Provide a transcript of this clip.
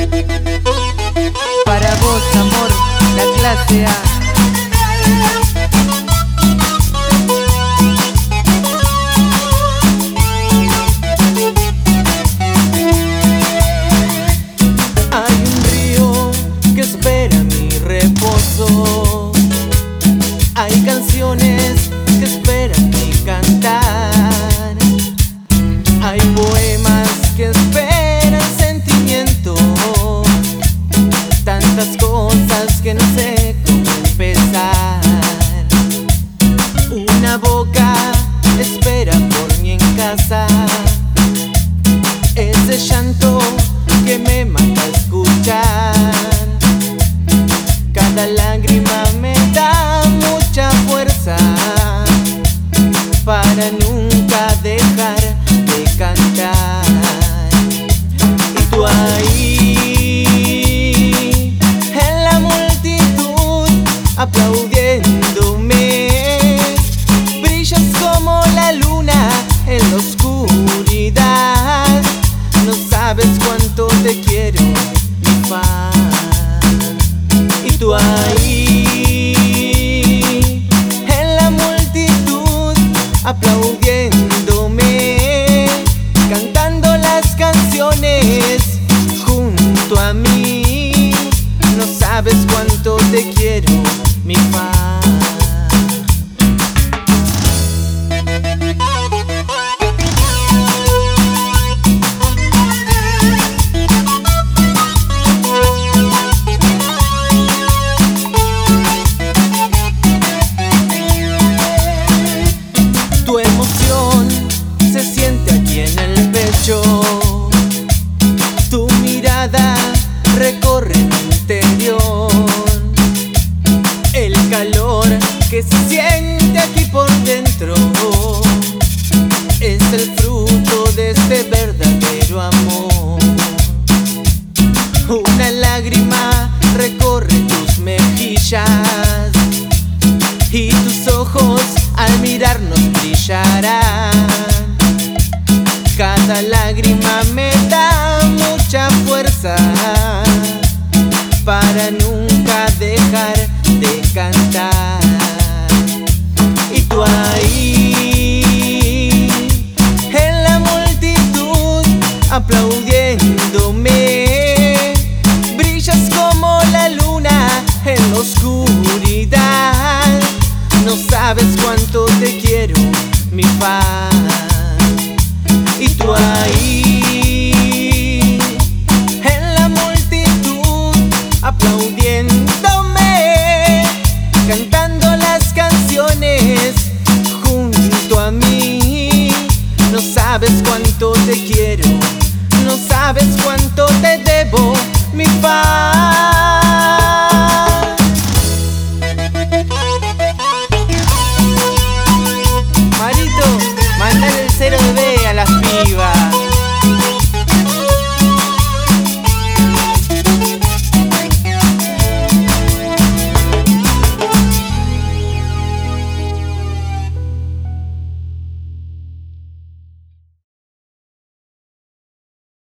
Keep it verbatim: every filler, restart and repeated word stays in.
Para vos, amor, la clase A. Hay un río que espera mi reposo. Hay canciones que esperan mi cantar. Hay poemas que esperan sentimiento. Tantas cosas que no sé cómo empezar. Una boca espera por mí en casa. Ese llanto que me mata a escuchar. Cada lágrima me da mucha fuerza para nunca dejar de cantar. Y tú ahí en la multitud aplaudiéndome, brillas como la luna en la oscuridad. No sabes cuánto te quiero, mi fan. Y tú ahí en la multitud aplaudiéndome, cantando las canciones junto a mí. No sabes cuánto te quiero, mi fan. Tu emoción se siente aquí en el pecho. Tu mirada recorre mi interior. El calor que se siente aquí por dentro es el fruto de este verdadero amor. Una lágrima recorre tus mejillas y tus ojos al mirarnos brillarán. Cada lágrima me da mucha fuerza para nunca dejar de cantar. Y tú ahí en la multitud aplaudiéndome, brillas como la luna en la oscuridad. No sabes cuánto te quiero, mi fan. Y tú ahí en la multitud aplaudiéndome, cantando las canciones junto a mí. No sabes cuánto